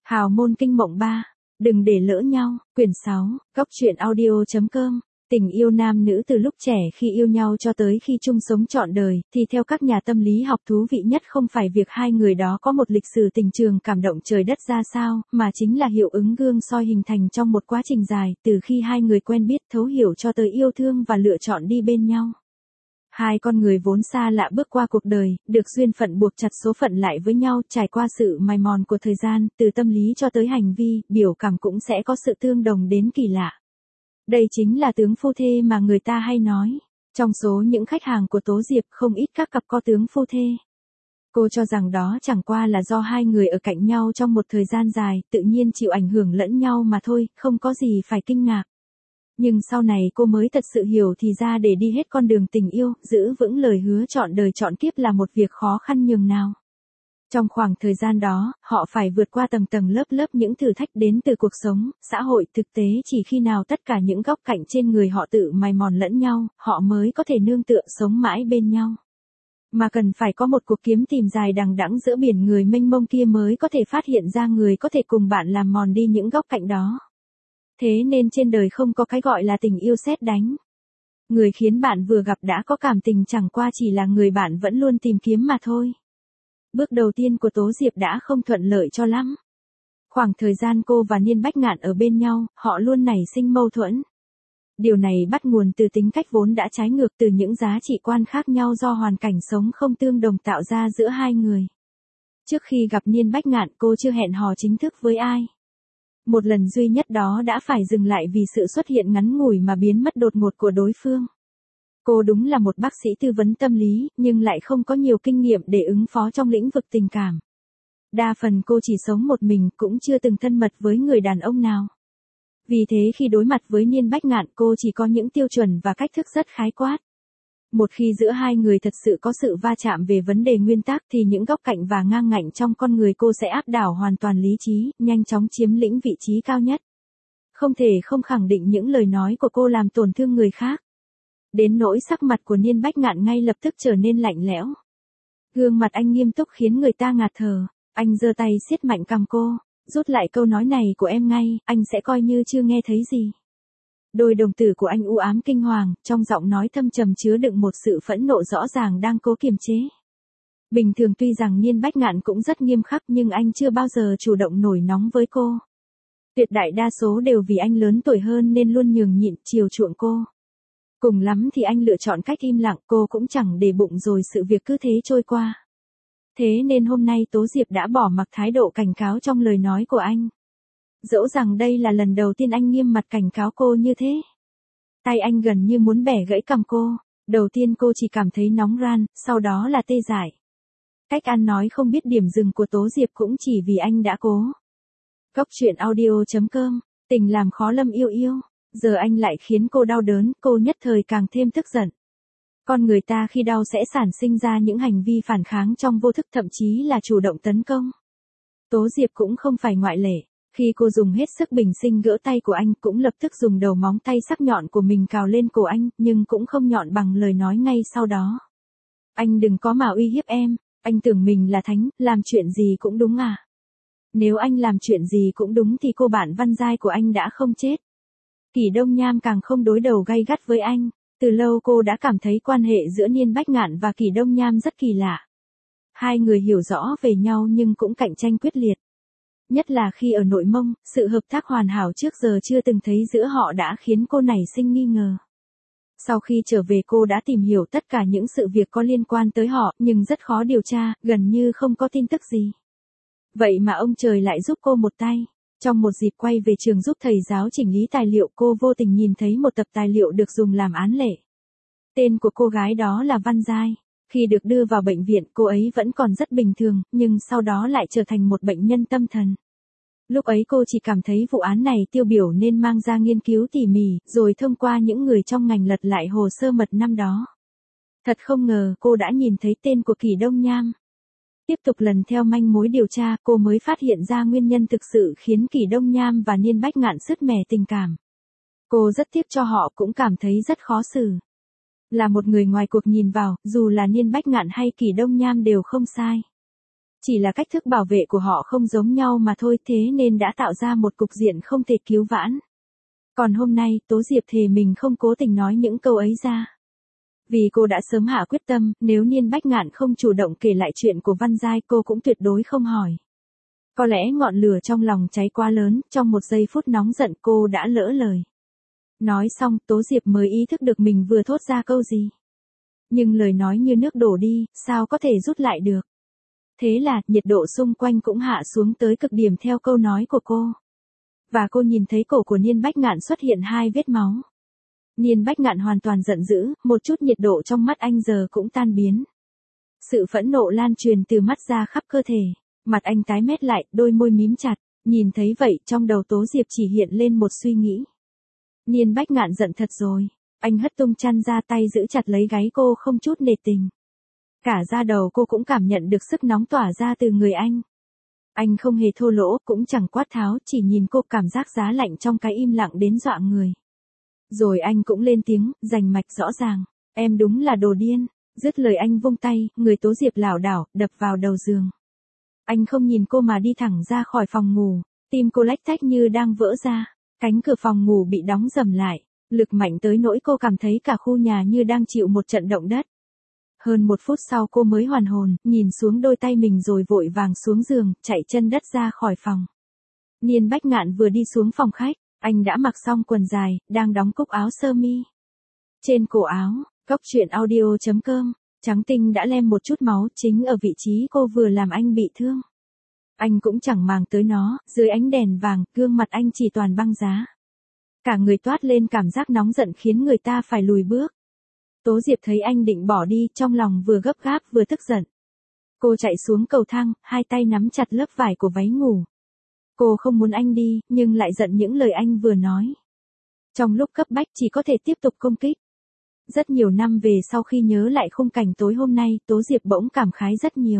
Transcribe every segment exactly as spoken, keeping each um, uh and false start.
Hào môn kinh mộng ba, đừng để lỡ nhau, quyển sáu, góc truyện audio.com. Tình yêu nam nữ từ lúc trẻ khi yêu nhau cho tới khi chung sống trọn đời, thì theo các nhà tâm lý học thú vị nhất không phải việc hai người đó có một lịch sử tình trường cảm động trời đất ra sao, mà chính là hiệu ứng gương soi hình thành trong một quá trình dài, từ khi hai người quen biết thấu hiểu cho tới yêu thương và lựa chọn đi bên nhau. Hai con người vốn xa lạ bước qua cuộc đời, được duyên phận buộc chặt số phận lại với nhau, trải qua sự mài mòn của thời gian, từ tâm lý cho tới hành vi, biểu cảm cũng sẽ có sự tương đồng đến kỳ lạ. Đây chính là tướng phu thê mà người ta hay nói. Trong số những khách hàng của Tố Diệp không ít các cặp có tướng phu thê. Cô cho rằng đó chẳng qua là do hai người ở cạnh nhau trong một thời gian dài, tự nhiên chịu ảnh hưởng lẫn nhau mà thôi, không có gì phải kinh ngạc. Nhưng sau này cô mới thật sự hiểu thì ra để đi hết con đường tình yêu, giữ vững lời hứa trọn đời trọn kiếp là một việc khó khăn nhường nào. Trong khoảng thời gian đó, họ phải vượt qua tầng tầng lớp lớp những thử thách đến từ cuộc sống, xã hội, thực tế chỉ khi nào tất cả những góc cạnh trên người họ tự mài mòn lẫn nhau, họ mới có thể nương tựa sống mãi bên nhau. Mà cần phải có một cuộc kiếm tìm dài đằng đẵng giữa biển người mênh mông kia mới có thể phát hiện ra người có thể cùng bạn làm mòn đi những góc cạnh đó. Thế nên trên đời không có cái gọi là tình yêu sét đánh. Người khiến bạn vừa gặp đã có cảm tình chẳng qua chỉ là người bạn vẫn luôn tìm kiếm mà thôi. Bước đầu tiên của Tố Diệp đã không thuận lợi cho lắm. Khoảng thời gian cô và Niên Bách Ngạn ở bên nhau, họ luôn nảy sinh mâu thuẫn. Điều này bắt nguồn từ tính cách vốn đã trái ngược, từ những giá trị quan khác nhau do hoàn cảnh sống không tương đồng tạo ra giữa hai người. Trước khi gặp Niên Bách Ngạn, cô chưa hẹn hò chính thức với ai. Một lần duy nhất đó đã phải dừng lại vì sự xuất hiện ngắn ngủi mà biến mất đột ngột của đối phương. Cô đúng là một bác sĩ tư vấn tâm lý, nhưng lại không có nhiều kinh nghiệm để ứng phó trong lĩnh vực tình cảm. Đa phần cô chỉ sống một mình, cũng chưa từng thân mật với người đàn ông nào. Vì thế khi đối mặt với Niên Bách Ngạn, cô chỉ có những tiêu chuẩn và cách thức rất khái quát. Một khi giữa hai người thật sự có sự va chạm về vấn đề nguyên tắc thì những góc cạnh và ngang ngạnh trong con người cô sẽ áp đảo hoàn toàn lý trí, nhanh chóng chiếm lĩnh vị trí cao nhất. Không thể không khẳng định những lời nói của cô làm tổn thương người khác. Đến nỗi sắc mặt của Niên Bách Ngạn ngay lập tức trở nên lạnh lẽo. Gương mặt anh nghiêm túc khiến người ta ngạt thở, anh giơ tay siết mạnh cằm cô, rút lại câu nói này của em ngay, anh sẽ coi như chưa nghe thấy gì. Đôi đồng tử của anh u ám kinh hoàng, trong giọng nói thâm trầm chứa đựng một sự phẫn nộ rõ ràng đang cố kiềm chế. Bình thường tuy rằng Niên Bách Ngạn cũng rất nghiêm khắc nhưng anh chưa bao giờ chủ động nổi nóng với cô. Tuyệt đại đa số đều vì anh lớn tuổi hơn nên luôn nhường nhịn, chiều chuộng cô. Cùng lắm thì anh lựa chọn cách im lặng, cô cũng chẳng để bụng rồi sự việc cứ thế trôi qua. Thế nên hôm nay Tố Diệp đã bỏ mặc thái độ cảnh cáo trong lời nói của anh. Dẫu rằng đây là lần đầu tiên anh nghiêm mặt cảnh cáo cô như thế. Tay anh gần như muốn bẻ gãy cằm cô, đầu tiên cô chỉ cảm thấy nóng ran, sau đó là tê dại. Cách ăn nói không biết điểm dừng của Tố Diệp cũng chỉ vì anh đã cố. Góc truyện audio.com, tình làm khó Lâm yêu yêu, giờ anh lại khiến cô đau đớn, cô nhất thời càng thêm tức giận. Con người ta khi đau sẽ sản sinh ra những hành vi phản kháng trong vô thức, thậm chí là chủ động tấn công. Tố Diệp cũng không phải ngoại lệ. Khi cô dùng hết sức bình sinh gỡ tay của anh, cũng lập tức dùng đầu móng tay sắc nhọn của mình cào lên cổ anh, nhưng cũng không nhọn bằng lời nói ngay sau đó. Anh đừng có mà uy hiếp em, anh tưởng mình là thánh, làm chuyện gì cũng đúng à? Nếu anh làm chuyện gì cũng đúng thì cô bạn Văn Giai của anh đã không chết. Kỷ Đông Nham càng không đối đầu gay gắt với anh, từ lâu cô đã cảm thấy quan hệ giữa Niên Bách Ngạn và Kỷ Đông Nham rất kỳ lạ. Hai người hiểu rõ về nhau nhưng cũng cạnh tranh quyết liệt. Nhất là khi ở Nội Mông, sự hợp tác hoàn hảo trước giờ chưa từng thấy giữa họ đã khiến cô nảy sinh nghi ngờ. Sau khi trở về cô đã tìm hiểu tất cả những sự việc có liên quan tới họ, nhưng rất khó điều tra, gần như không có tin tức gì. Vậy mà ông trời lại giúp cô một tay. Trong một dịp quay về trường giúp thầy giáo chỉnh lý tài liệu, cô vô tình nhìn thấy một tập tài liệu được dùng làm án lệ. Tên của cô gái đó là Văn Giai. Khi được đưa vào bệnh viện, cô ấy vẫn còn rất bình thường, nhưng sau đó lại trở thành một bệnh nhân tâm thần. Lúc ấy cô chỉ cảm thấy vụ án này tiêu biểu nên mang ra nghiên cứu tỉ mỉ, rồi thông qua những người trong ngành lật lại hồ sơ mật năm đó. Thật không ngờ cô đã nhìn thấy tên của Kỷ Đông Nham. Tiếp tục lần theo manh mối điều tra, cô mới phát hiện ra nguyên nhân thực sự khiến Kỷ Đông Nham và Niên Bách Ngạn sứt mẻ tình cảm. Cô rất tiếc cho họ, cũng cảm thấy rất khó xử. Là một người ngoài cuộc nhìn vào, dù là Niên Bách Ngạn hay Kỷ Đông Nham đều không sai. Chỉ là cách thức bảo vệ của họ không giống nhau mà thôi, thế nên đã tạo ra một cục diện không thể cứu vãn. Còn hôm nay, Tố Diệp thề mình không cố tình nói những câu ấy ra. Vì cô đã sớm hạ quyết tâm, nếu Niên Bách Ngạn không chủ động kể lại chuyện của Văn Giai cô cũng tuyệt đối không hỏi. Có lẽ ngọn lửa trong lòng cháy quá lớn, trong một giây phút nóng giận cô đã lỡ lời. Nói xong, Tố Diệp mới ý thức được mình vừa thốt ra câu gì. Nhưng lời nói như nước đổ đi, sao có thể rút lại được. Thế là, nhiệt độ xung quanh cũng hạ xuống tới cực điểm theo câu nói của cô. Và cô nhìn thấy cổ của Niên Bách Ngạn xuất hiện hai vết máu. Niên Bách Ngạn hoàn toàn giận dữ, một chút nhiệt độ trong mắt anh giờ cũng tan biến. Sự phẫn nộ lan truyền từ mắt ra khắp cơ thể, mặt anh tái mét lại, đôi môi mím chặt, nhìn thấy vậy trong đầu Tố Diệp chỉ hiện lên một suy nghĩ. Niên Bách Ngạn giận thật rồi, anh hất tung chăn ra tay giữ chặt lấy gáy cô không chút nề tình. Cả da đầu cô cũng cảm nhận được sức nóng tỏa ra từ người anh. Anh không hề thô lỗ, cũng chẳng quát tháo, chỉ nhìn cô cảm giác giá lạnh trong cái im lặng đến dọa người. Rồi anh cũng lên tiếng, rành mạch rõ ràng, em đúng là đồ điên. Dứt lời anh vung tay, người Tố Diệp lảo đảo, đập vào đầu giường. Anh không nhìn cô mà đi thẳng ra khỏi phòng ngủ, tim cô lách tách như đang vỡ ra, cánh cửa phòng ngủ bị đóng rầm lại, lực mạnh tới nỗi cô cảm thấy cả khu nhà như đang chịu một trận động đất. Hơn một phút sau cô mới hoàn hồn, nhìn xuống đôi tay mình rồi vội vàng xuống giường, chạy chân đất ra khỏi phòng. Niên Bách Ngạn vừa đi xuống phòng khách, anh đã mặc xong quần dài, đang đóng cúc áo sơ mi. Trên cổ áo, Cốc truyện audio chấm com, trắng tinh đã lem một chút máu chính ở vị trí cô vừa làm anh bị thương. Anh cũng chẳng màng tới nó, dưới ánh đèn vàng, gương mặt anh chỉ toàn băng giá. Cả người toát lên cảm giác nóng giận khiến người ta phải lùi bước. Tố Diệp thấy anh định bỏ đi, trong lòng vừa gấp gáp vừa tức giận. Cô chạy xuống cầu thang, hai tay nắm chặt lớp vải của váy ngủ. Cô không muốn anh đi, nhưng lại giận những lời anh vừa nói. Trong lúc cấp bách chỉ có thể tiếp tục công kích. Rất nhiều năm về sau khi nhớ lại khung cảnh tối hôm nay, Tố Diệp bỗng cảm khái rất nhiều.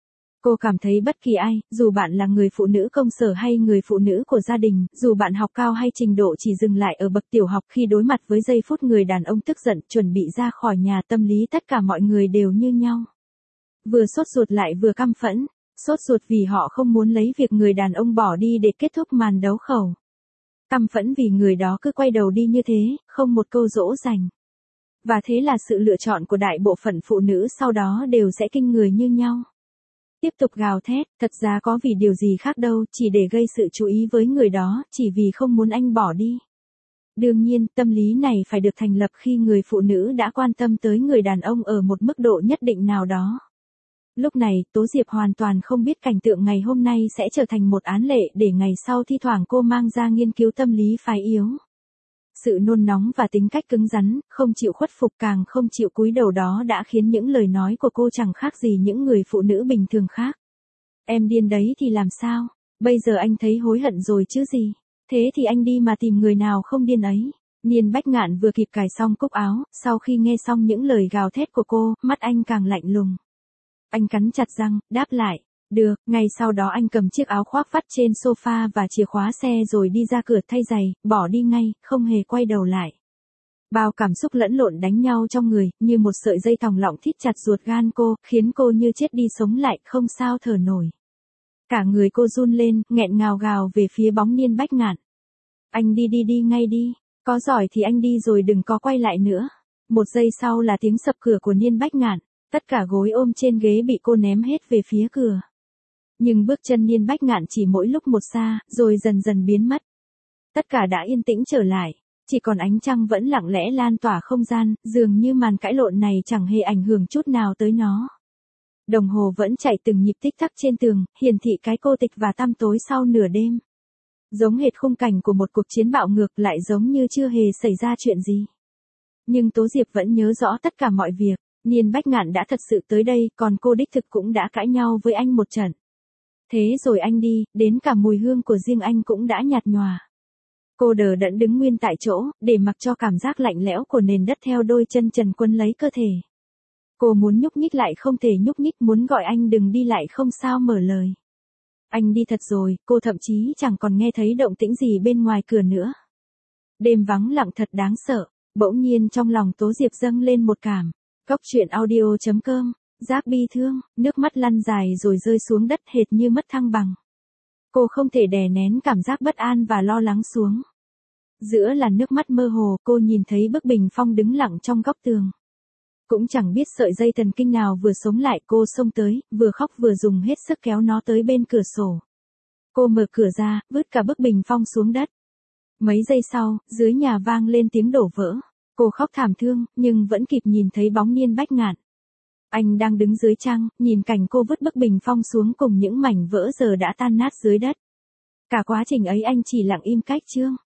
Cô cảm thấy bất kỳ ai, dù bạn là người phụ nữ công sở hay người phụ nữ của gia đình, dù bạn học cao hay trình độ chỉ dừng lại ở bậc tiểu học, khi đối mặt với giây phút người đàn ông tức giận chuẩn bị ra khỏi nhà, tâm lý tất cả mọi người đều như nhau. Vừa sốt ruột lại vừa căm phẫn, sốt ruột vì họ không muốn lấy việc người đàn ông bỏ đi để kết thúc màn đấu khẩu. Căm phẫn vì người đó cứ quay đầu đi như thế, không một câu dỗ dành. Và thế là sự lựa chọn của đại bộ phận phụ nữ sau đó đều sẽ kinh người như nhau. Tiếp tục gào thét, thật ra có vì điều gì khác đâu, chỉ để gây sự chú ý với người đó, chỉ vì không muốn anh bỏ đi. Đương nhiên, tâm lý này phải được thành lập khi người phụ nữ đã quan tâm tới người đàn ông ở một mức độ nhất định nào đó. Lúc này, Tố Diệp hoàn toàn không biết cảnh tượng ngày hôm nay sẽ trở thành một án lệ để ngày sau thi thoảng cô mang ra nghiên cứu tâm lý phái yếu. Sự nôn nóng và tính cách cứng rắn, không chịu khuất phục càng không chịu cúi đầu đó đã khiến những lời nói của cô chẳng khác gì những người phụ nữ bình thường khác. Em điên đấy thì làm sao? Bây giờ anh thấy hối hận rồi chứ gì? Thế thì anh đi mà tìm người nào không điên ấy. Niên Bách Ngạn vừa kịp cài xong cúc áo, sau khi nghe xong những lời gào thét của cô, mắt anh càng lạnh lùng. Anh cắn chặt răng, đáp lại. Được, ngay sau đó anh cầm chiếc áo khoác vắt trên sofa và chìa khóa xe rồi đi ra cửa thay giày, bỏ đi ngay, không hề quay đầu lại. Bao cảm xúc lẫn lộn đánh nhau trong người, như một sợi dây thòng lọng thít chặt ruột gan cô, khiến cô như chết đi sống lại, không sao thở nổi. Cả người cô run lên, nghẹn ngào gào về phía bóng Niên Bách Ngạn. Anh đi đi đi ngay đi, có giỏi thì anh đi rồi đừng có quay lại nữa. Một giây sau là tiếng sập cửa của Niên Bách Ngạn, tất cả gối ôm trên ghế bị cô ném hết về phía cửa. Nhưng bước chân Niên Bách Ngạn chỉ mỗi lúc một xa, rồi dần dần biến mất. Tất cả đã yên tĩnh trở lại, chỉ còn ánh trăng vẫn lặng lẽ lan tỏa không gian, dường như màn cãi lộn này chẳng hề ảnh hưởng chút nào tới nó. Đồng hồ vẫn chạy từng nhịp tích tắc trên tường, hiển thị cái cô tịch và tăm tối sau nửa đêm. Giống hệt khung cảnh của một cuộc chiến bạo ngược, lại giống như chưa hề xảy ra chuyện gì. Nhưng Tố Diệp vẫn nhớ rõ tất cả mọi việc, Niên Bách Ngạn đã thật sự tới đây, còn cô đích thực cũng đã cãi nhau với anh một trận. Thế rồi anh đi, đến cả mùi hương của riêng anh cũng đã nhạt nhòa. Cô đờ đẫn đứng nguyên tại chỗ, để mặc cho cảm giác lạnh lẽo của nền đất theo đôi chân trần quấn lấy cơ thể. Cô muốn nhúc nhích lại không thể nhúc nhích, muốn gọi anh đừng đi lại không sao mở lời. Anh đi thật rồi, cô thậm chí chẳng còn nghe thấy động tĩnh gì bên ngoài cửa nữa. Đêm vắng lặng thật đáng sợ, bỗng nhiên trong lòng Tố Diệp dâng lên một cảm. Cốc truyện audio chấm com Giác bi thương, nước mắt lăn dài rồi rơi xuống đất hệt như mất thăng bằng. Cô không thể đè nén cảm giác bất an và lo lắng xuống. Giữa làn nước mắt mơ hồ, cô nhìn thấy bức bình phong đứng lặng trong góc tường. Cũng chẳng biết sợi dây thần kinh nào vừa sống lại, cô xông tới, vừa khóc vừa dùng hết sức kéo nó tới bên cửa sổ. Cô mở cửa ra, vứt cả bức bình phong xuống đất. Mấy giây sau, dưới nhà vang lên tiếng đổ vỡ. Cô khóc thảm thương, nhưng vẫn kịp nhìn thấy bóng Niên Bách Ngạn. Anh đang đứng dưới trăng, nhìn cảnh cô vứt bức bình phong xuống cùng những mảnh vỡ giờ đã tan nát dưới đất. Cả quá trình ấy anh chỉ lặng im cách chương.